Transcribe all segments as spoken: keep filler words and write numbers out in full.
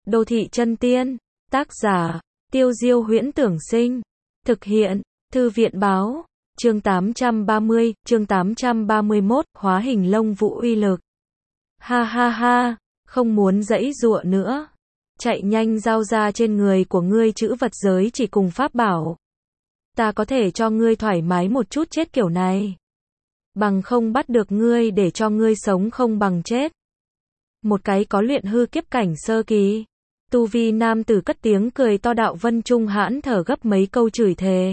Đô thị chân tiên, tác giả, Tiêu Diêu Huyễn Tưởng Sinh, thực hiện, Thư viện Báo, chương tám trăm ba mươi, chương tám trăm ba mươi mốt, hóa hình lông vũ uy lực. Ha ha ha, không muốn giãy giụa nữa. Chạy nhanh giao ra trên người của ngươi chữ vật giới chỉ cùng pháp bảo. Ta có thể cho ngươi thoải mái một chút chết kiểu này. Bằng không bắt được ngươi để cho ngươi sống không bằng chết. Một cái có luyện hư kiếp cảnh sơ kỳ. Tu vi nam tử cất tiếng cười to, Đạo Vân Trung hãn thở gấp mấy câu chửi thề.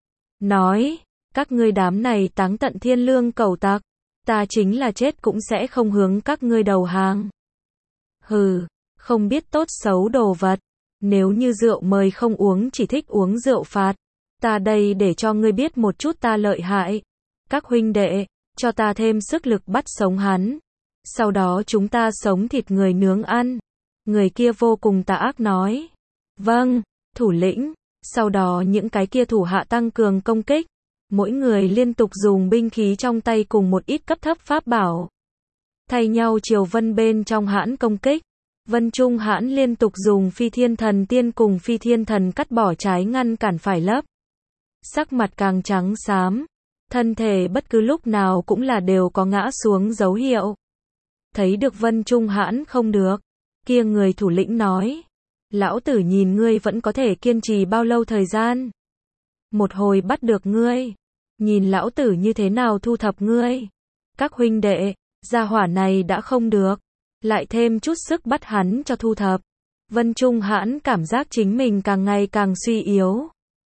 Nói, các ngươi đám này táng tận thiên lương cẩu tặc, ta chính là chết cũng sẽ không hướng các ngươi đầu hàng. Hừ, không biết tốt xấu đồ vật, nếu như rượu mời không uống chỉ thích uống rượu phạt, ta đây để cho ngươi biết một chút ta lợi hại. Các huynh đệ, cho ta thêm sức lực bắt sống hắn. Sau đó chúng ta sống thịt người nướng ăn. Người kia vô cùng tà ác nói. Vâng, thủ lĩnh. Sau đó những cái kia thủ hạ tăng cường công kích. Mỗi người liên tục dùng binh khí trong tay cùng một ít cấp thấp pháp bảo. Thay nhau chiều Vân bên trong hãn công kích. Vân Trung hãn liên tục dùng phi thiên thần tiên cùng phi thiên thần cắt bỏ trái ngăn cản phải lấp. Sắc mặt càng trắng xám. Thân thể bất cứ lúc nào cũng là đều có ngã xuống dấu hiệu. Thấy được Vân Trung hãn không được. Kia người thủ lĩnh nói. Lão tử nhìn ngươi vẫn có thể kiên trì bao lâu thời gian. Một hồi bắt được ngươi. Nhìn lão tử như thế nào thu thập ngươi. Các huynh đệ, gia hỏa này đã không được. Lại thêm chút sức bắt hắn cho thu thập. Vân Trung hãn cảm giác chính mình càng ngày càng suy yếu.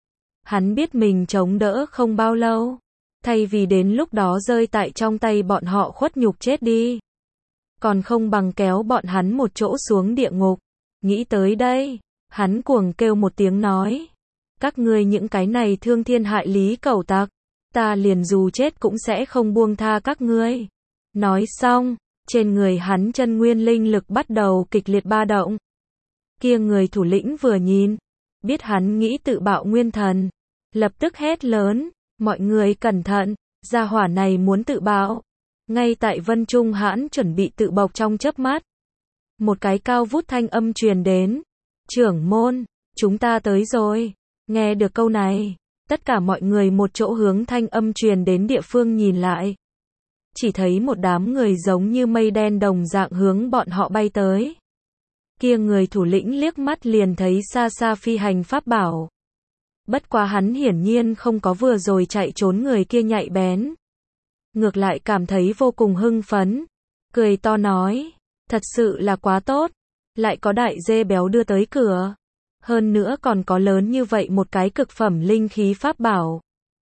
Hắn biết mình chống đỡ không bao lâu. Thay vì đến lúc đó rơi tại trong tay bọn họ khuất nhục chết đi. Còn không bằng kéo bọn hắn một chỗ xuống địa ngục. Nghĩ tới đây, hắn cuồng kêu một tiếng nói. Các ngươi những cái này thương thiên hại lý cẩu tặc, ta liền dù chết cũng sẽ không buông tha các ngươi. Nói xong, trên người hắn chân nguyên linh lực bắt đầu kịch liệt ba động. Kia người thủ lĩnh vừa nhìn, biết hắn nghĩ tự bạo nguyên thần. Lập tức hét lớn, mọi người cẩn thận, gia hỏa này muốn tự bạo. Ngay tại Vân Trung hãn chuẩn bị tự bộc trong chớp mắt. Một cái cao vút thanh âm truyền đến. Trưởng môn, chúng ta tới rồi. Nghe được câu này, tất cả mọi người một chỗ hướng thanh âm truyền đến địa phương nhìn lại. Chỉ thấy một đám người giống như mây đen đồng dạng hướng bọn họ bay tới. Kia người thủ lĩnh liếc mắt liền thấy xa xa phi hành pháp bảo. Bất quá hắn hiển nhiên không có vừa rồi chạy trốn người kia nhạy bén. Ngược lại cảm thấy vô cùng hưng phấn. Cười to nói. Thật sự là quá tốt. Lại có đại dê béo đưa tới cửa. Hơn nữa còn có lớn như vậy một cái cực phẩm linh khí pháp bảo.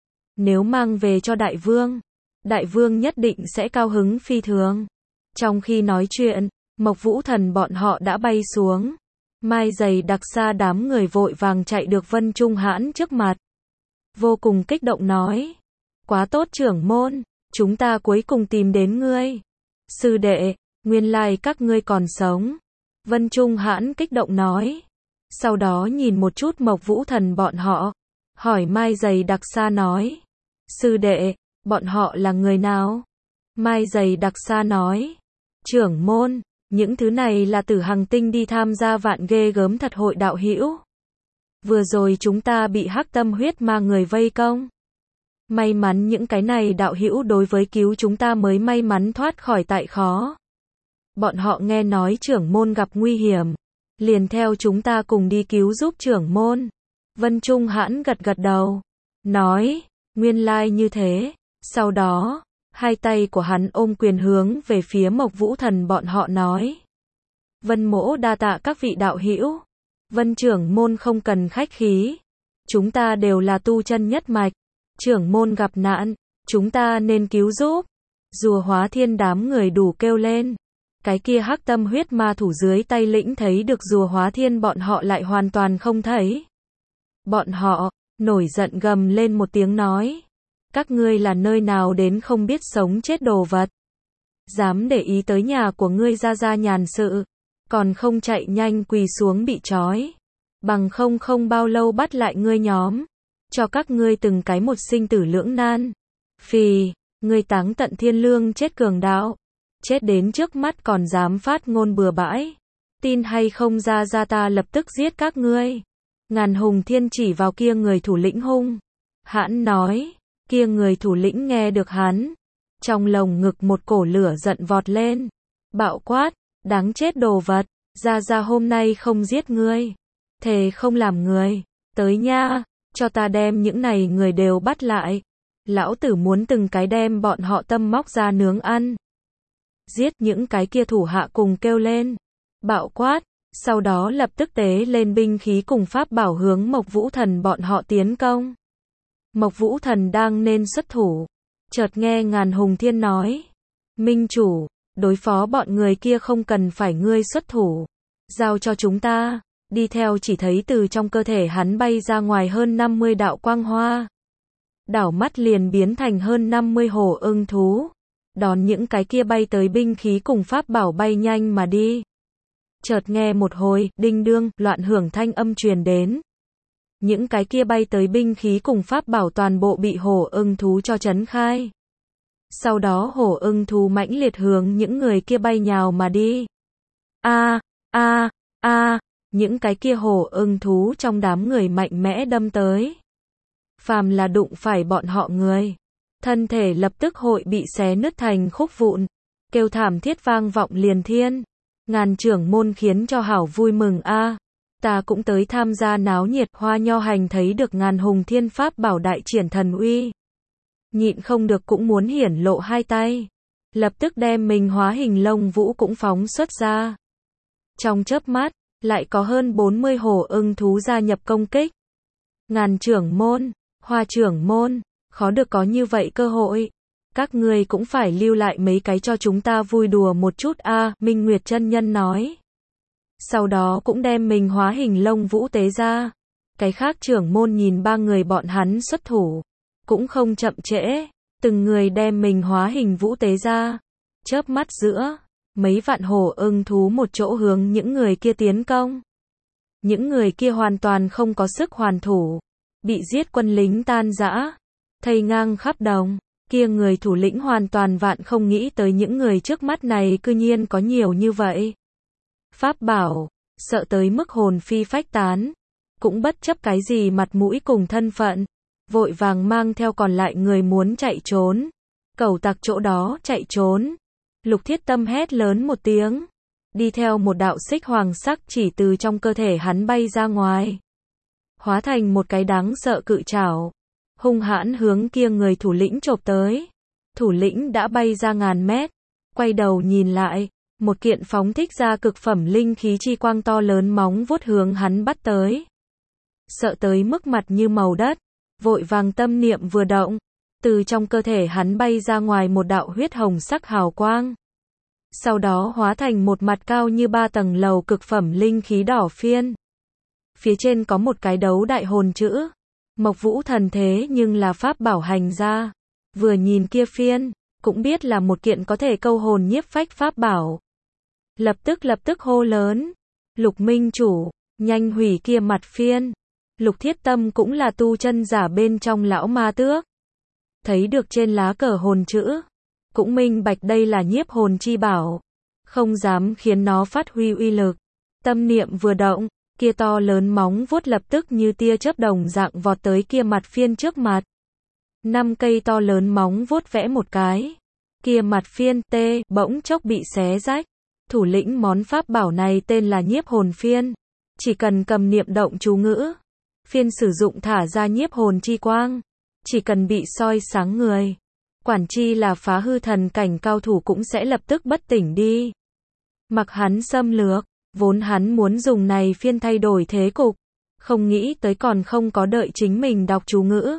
Nếu mang về cho đại vương, đại vương nhất định sẽ cao hứng phi thường. Trong khi nói chuyện, Mộc Vũ Thần bọn họ đã bay xuống. Mai dày đặc xa đám người vội vàng chạy được Vân Trung hãn trước mặt. Vô cùng kích động nói. Quá tốt trưởng môn, chúng ta cuối cùng tìm đến ngươi. Sư đệ, nguyên lai các ngươi còn sống. Vân Trung hãn kích động nói. Sau đó nhìn một chút Mộc Vũ Thần bọn họ. Hỏi Mai dày đặc xa nói. Sư đệ, bọn họ là người nào? Mai dày đặc xa nói. Trưởng môn, những thứ này là từ Hằng Tinh đi tham gia vạn ghê gớm thật hội đạo hữu. Vừa rồi chúng ta bị hắc tâm huyết ma người vây công. May mắn những cái này đạo hữu đối với cứu chúng ta mới may mắn thoát khỏi tại khó. Bọn họ nghe nói trưởng môn gặp nguy hiểm. Liền theo chúng ta cùng đi cứu giúp trưởng môn. Vân Trung hãn gật gật đầu. Nói, nguyên lai như thế. Sau đó, hai tay của hắn ôm quyền hướng về phía Mộc Vũ Thần bọn họ nói. Vân mỗ đa tạ các vị đạo hữu. Vân trưởng môn không cần khách khí. Chúng ta đều là tu chân nhất mạch. Trưởng môn gặp nạn, chúng ta nên cứu giúp. Rùa Hóa Thiên đám người đủ kêu lên. Cái kia hắc tâm huyết ma thủ dưới tay lĩnh thấy được Rùa Hóa Thiên bọn họ lại hoàn toàn không thấy. Bọn họ, nổi giận gầm lên một tiếng nói. Các ngươi là nơi nào đến không biết sống chết đồ vật. Dám để ý tới nhà của ngươi ra ra nhàn sự. Còn không chạy nhanh quỳ xuống bị trói. Bằng không không bao lâu bắt lại ngươi nhóm. Cho các ngươi từng cái một sinh tử lưỡng nan. Phì, ngươi táng tận thiên lương chết cường đạo. Chết đến trước mắt còn dám phát ngôn bừa bãi. tin hay không ra ra ta lập tức giết các ngươi. Ngàn Hùng Thiên chỉ vào kia người thủ lĩnh hung hãn nói, kia người thủ lĩnh nghe được hắn, trong lồng ngực một cổ lửa giận vọt lên, bạo quát, đáng chết đồ vật, ra ra hôm nay không giết ngươi, thề không làm người, tới nha, cho ta đem những này người đều bắt lại, lão tử muốn từng cái đem bọn họ tâm móc ra nướng ăn. Giết những cái kia thủ hạ cùng kêu lên, bạo quát, sau đó lập tức tế lên binh khí cùng pháp bảo hướng Mộc Vũ Thần bọn họ tiến công. Mộc Vũ Thần đang nên xuất thủ, chợt nghe Ngàn Hùng Thiên nói, Minh chủ, đối phó bọn người kia không cần phải ngươi xuất thủ, giao cho chúng ta, đi theo chỉ thấy từ trong cơ thể hắn bay ra ngoài hơn năm mươi đạo quang hoa. Đảo mắt liền biến thành hơn năm mươi hổ ưng thú, đón những cái kia bay tới binh khí cùng pháp bảo bay nhanh mà đi. Chợt nghe một hồi, đinh đương, loạn hưởng thanh âm truyền đến. Những cái kia bay tới binh khí cùng pháp bảo toàn bộ bị hổ ưng thú cho chấn khai. Sau đó hổ ưng thú mãnh liệt hướng những người kia bay nhào mà đi. A, a, a, những cái kia hổ ưng thú trong đám người mạnh mẽ đâm tới. Phàm là đụng phải bọn họ người, thân thể lập tức hội bị xé nứt thành khúc vụn, kêu thảm thiết vang vọng liền thiên. Ngàn trưởng môn khiến cho hảo vui mừng a, à, ta cũng tới tham gia náo nhiệt. Hoa Nho Hành thấy được Ngàn Hùng Thiên pháp bảo đại triển thần uy, nhịn không được cũng muốn hiển lộ hai tay, lập tức đem mình hóa hình lông vũ cũng phóng xuất ra. Trong chớp mắt, lại có hơn bốn mươi hổ ưng thú gia nhập công kích. Ngàn trưởng môn, Hoa trưởng môn, khó được có như vậy cơ hội, các ngươi cũng phải lưu lại mấy cái cho chúng ta vui đùa một chút a, à, Minh Nguyệt chân nhân nói. Sau đó cũng đem mình hóa hình lông vũ tế ra. Cái khác trưởng môn nhìn ba người bọn hắn xuất thủ, cũng không chậm trễ, từng người đem mình hóa hình vũ tế ra. Chớp mắt giữa, mấy vạn hổ ưng thú một chỗ hướng những người kia tiến công. Những người kia hoàn toàn không có sức hoàn thủ, bị giết quân lính tan rã, thây ngang khắp đồng. Kia người thủ lĩnh hoàn toàn vạn không nghĩ tới những người trước mắt này cư nhiên có nhiều như vậy. Pháp bảo, sợ tới mức hồn phi phách tán, cũng bất chấp cái gì mặt mũi cùng thân phận, vội vàng mang theo còn lại người muốn chạy trốn. Cẩu tặc chỗ đó chạy trốn. Lục Thiết Tâm hét lớn một tiếng, đi theo một đạo xích hoàng sắc chỉ từ trong cơ thể hắn bay ra ngoài, hóa thành một cái đáng sợ cự trảo, hung hãn hướng kia người thủ lĩnh chộp tới. Thủ lĩnh đã bay ra ngàn mét, quay đầu nhìn lại, một kiện phóng thích ra cực phẩm linh khí chi quang to lớn móng vuốt hướng hắn bắt tới. Sợ tới mức mặt như màu đất, vội vàng tâm niệm vừa động, từ trong cơ thể hắn bay ra ngoài một đạo huyết hồng sắc hào quang. Sau đó hóa thành một mặt cao như ba tầng lầu cực phẩm linh khí đỏ phiên. Phía trên có một cái đấu đại hồn chữ. Mộc Vũ Thần thế nhưng là pháp bảo hành ra. Vừa nhìn kia phiên, cũng biết là một kiện có thể câu hồn nhiếp phách pháp bảo. Lập tức lập tức hô lớn. Lục Minh chủ, nhanh hủy kia mặt phiên. Lục Thiết Tâm cũng là tu chân giả bên trong lão ma tước. Thấy được trên lá cờ hồn chữ, cũng minh bạch đây là nhiếp hồn chi bảo. Không dám khiến nó phát huy uy lực. Tâm niệm vừa động, kia to lớn móng vuốt lập tức như tia chớp đồng dạng vọt tới kia mặt phiên trước mặt. Năm cây to lớn móng vuốt vẽ một cái. Kia mặt phiên tê bỗng chốc bị xé rách. Thủ lĩnh món pháp bảo này tên là nhiếp hồn phiên. Chỉ cần cầm niệm động chú ngữ, phiên sử dụng thả ra nhiếp hồn chi quang. Chỉ cần bị soi sáng người, quản chi là phá hư thần cảnh cao thủ cũng sẽ lập tức bất tỉnh đi. Mặc hắn xâm lược, vốn hắn muốn dùng này phiên thay đổi thế cục, không nghĩ tới còn không có đợi chính mình đọc chú ngữ.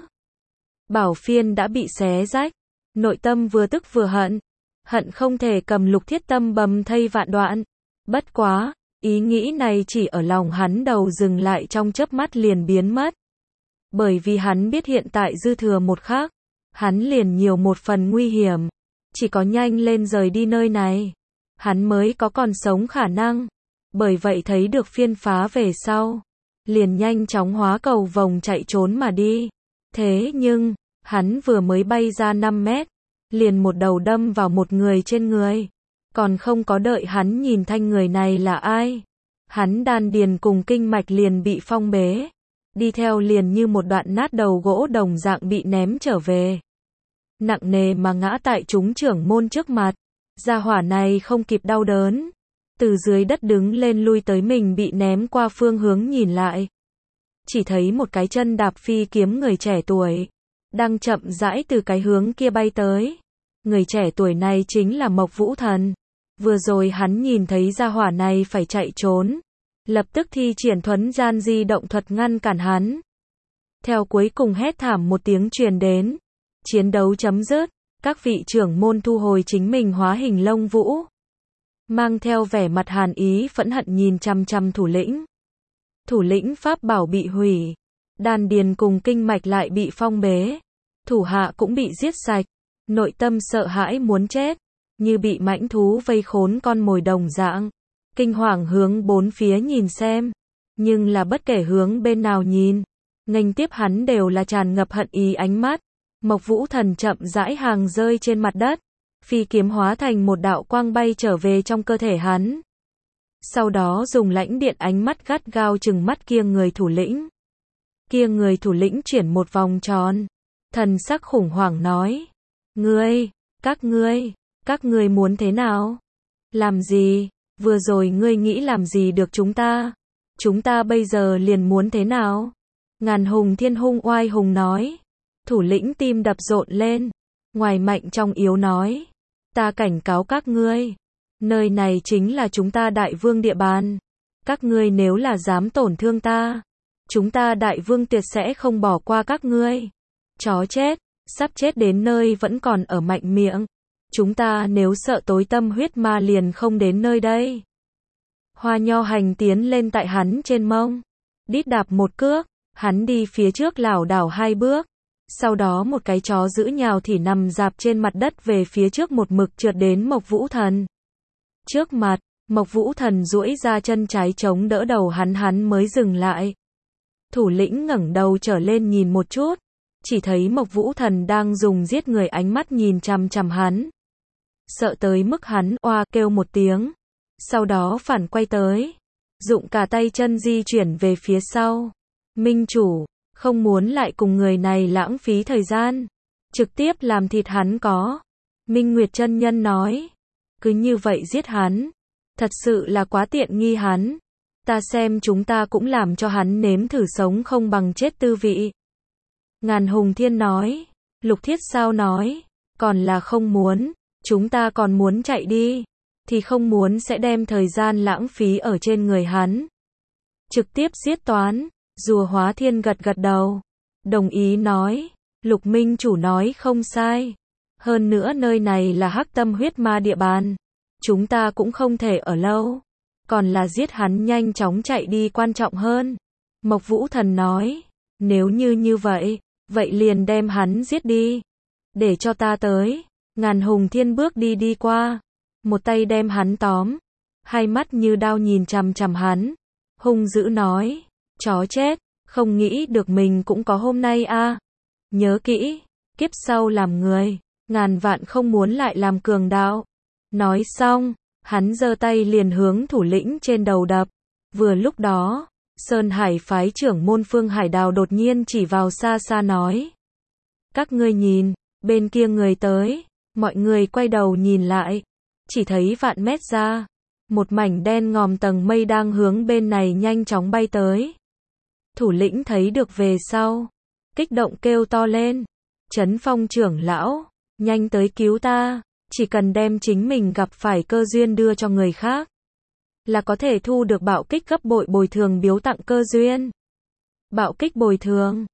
Bảo phiên đã bị xé rách, nội tâm vừa tức vừa hận, hận không thể cầm Lục Thiết Tâm bầm thây vạn đoạn. Bất quá, ý nghĩ này chỉ ở lòng hắn đầu dừng lại trong chớp mắt liền biến mất. Bởi vì hắn biết hiện tại dư thừa một khắc, hắn liền nhiều một phần nguy hiểm, chỉ có nhanh lên rời đi nơi này, hắn mới có còn sống khả năng. Bởi vậy thấy được phiên phá về sau, liền nhanh chóng hóa cầu vồng chạy trốn mà đi. Thế nhưng, hắn vừa mới bay ra năm mét, liền một đầu đâm vào một người trên người. Còn không có đợi hắn nhìn thanh người này là ai, hắn đan điền cùng kinh mạch liền bị phong bế, đi theo liền như một đoạn nát đầu gỗ đồng dạng bị ném trở về. Nặng nề mà ngã tại chúng trưởng môn trước mặt, gia hỏa này không kịp đau đớn, từ dưới đất đứng lên lui tới mình bị ném qua phương hướng nhìn lại. Chỉ thấy một cái chân đạp phi kiếm người trẻ tuổi, đang chậm rãi từ cái hướng kia bay tới. Người trẻ tuổi này chính là Mộc Vũ Thần. Vừa rồi hắn nhìn thấy gia hỏa này phải chạy trốn, lập tức thi triển thuấn gian di động thuật ngăn cản hắn. Theo cuối cùng hét thảm một tiếng truyền đến, chiến đấu chấm dứt, các vị trưởng môn thu hồi chính mình hóa hình lông vũ, mang theo vẻ mặt hàn ý phẫn hận nhìn chằm chằm thủ lĩnh. Thủ lĩnh pháp bảo bị hủy, đan điền cùng kinh mạch lại bị phong bế, thủ hạ cũng bị giết sạch, nội tâm sợ hãi muốn chết, như bị mãnh thú vây khốn con mồi đồng dạng, kinh hoàng hướng bốn phía nhìn xem, nhưng là bất kể hướng bên nào nhìn, nghênh tiếp hắn đều là tràn ngập hận ý ánh mắt. Mộc Vũ Thần chậm rãi hàng rơi trên mặt đất, phi kiếm hóa thành một đạo quang bay trở về trong cơ thể hắn. Sau đó dùng lãnh điện ánh mắt gắt gao trừng mắt kia người thủ lĩnh. Kia người thủ lĩnh chuyển một vòng tròn, thần sắc khủng hoảng nói: "Ngươi, các ngươi, các ngươi muốn thế nào? Làm gì? Vừa rồi ngươi nghĩ làm gì được chúng ta? Chúng ta bây giờ liền muốn thế nào?" Ngàn Hùng Thiên hung oai hùng nói. Thủ lĩnh tim đập rộn lên, ngoài mạnh trong yếu nói: "Ta cảnh cáo các ngươi, nơi này chính là chúng ta Đại Vương địa bàn. Các ngươi nếu là dám tổn thương ta, chúng ta Đại Vương tuyệt sẽ không bỏ qua các ngươi. Chó chết, sắp chết đến nơi vẫn còn ở mạnh miệng. Chúng ta nếu sợ tối tâm huyết ma liền không đến nơi đây." Hoa Nho Hành tiến lên tại hắn trên mông, đít đạp một cước, hắn đi phía trước lảo đảo hai bước. Sau đó một cái chó giữ nhào thì nằm dạp trên mặt đất về phía trước một mực trượt đến Mộc Vũ Thần trước mặt. Mộc Vũ Thần duỗi ra chân trái chống đỡ đầu hắn, hắn mới dừng lại. Thủ lĩnh ngẩng đầu trở lên nhìn một chút, chỉ thấy Mộc Vũ Thần đang dùng giết người ánh mắt nhìn chằm chằm hắn. Sợ tới mức hắn oa kêu một tiếng, sau đó phản quay tới, dụng cả tay chân di chuyển về phía sau. Minh chủ, không muốn lại cùng người này lãng phí thời gian, trực tiếp làm thịt hắn có. Minh Nguyệt chân nhân nói, cứ như vậy giết hắn, thật sự là quá tiện nghi hắn. Ta xem chúng ta cũng làm cho hắn nếm thử sống không bằng chết tư vị. Ngàn Hùng Thiên nói. Lục Thiết sao nói, còn là không muốn, chúng ta còn muốn chạy đi, thì không muốn sẽ đem thời gian lãng phí ở trên người hắn. Trực tiếp giết toán. Rùa Hóa Thiên gật gật đầu, đồng ý nói, Lục Minh chủ nói không sai. Hơn nữa nơi này là Hắc Tâm huyết ma địa bàn, chúng ta cũng không thể ở lâu, còn là giết hắn nhanh chóng chạy đi quan trọng hơn. Mộc Vũ Thần nói, nếu như như vậy, vậy liền đem hắn giết đi, để cho ta tới. Ngàn Hùng Thiên bước đi đi qua, một tay đem hắn tóm, hai mắt như đao nhìn chằm chằm hắn, hung dữ nói, chó chết, không nghĩ được mình cũng có hôm nay a. À. Nhớ kỹ, kiếp sau làm người, ngàn vạn không muốn lại làm cường đạo. Nói xong, hắn giơ tay liền hướng thủ lĩnh trên đầu đập. Vừa lúc đó, Sơn Hải phái trưởng môn Phương Hải Đào đột nhiên chỉ vào xa xa nói, các ngươi nhìn, bên kia người tới. Mọi người quay đầu nhìn lại, chỉ thấy vạn mét ra, một mảnh đen ngòm tầng mây đang hướng bên này nhanh chóng bay tới. Thủ lĩnh thấy được về sau, kích động kêu to lên, Trấn Phong trưởng lão, nhanh tới cứu ta, chỉ cần đem chính mình gặp phải cơ duyên đưa cho người khác, là có thể thu được bạo kích gấp bội bồi thường biếu tặng cơ duyên. Bạo kích bồi thường,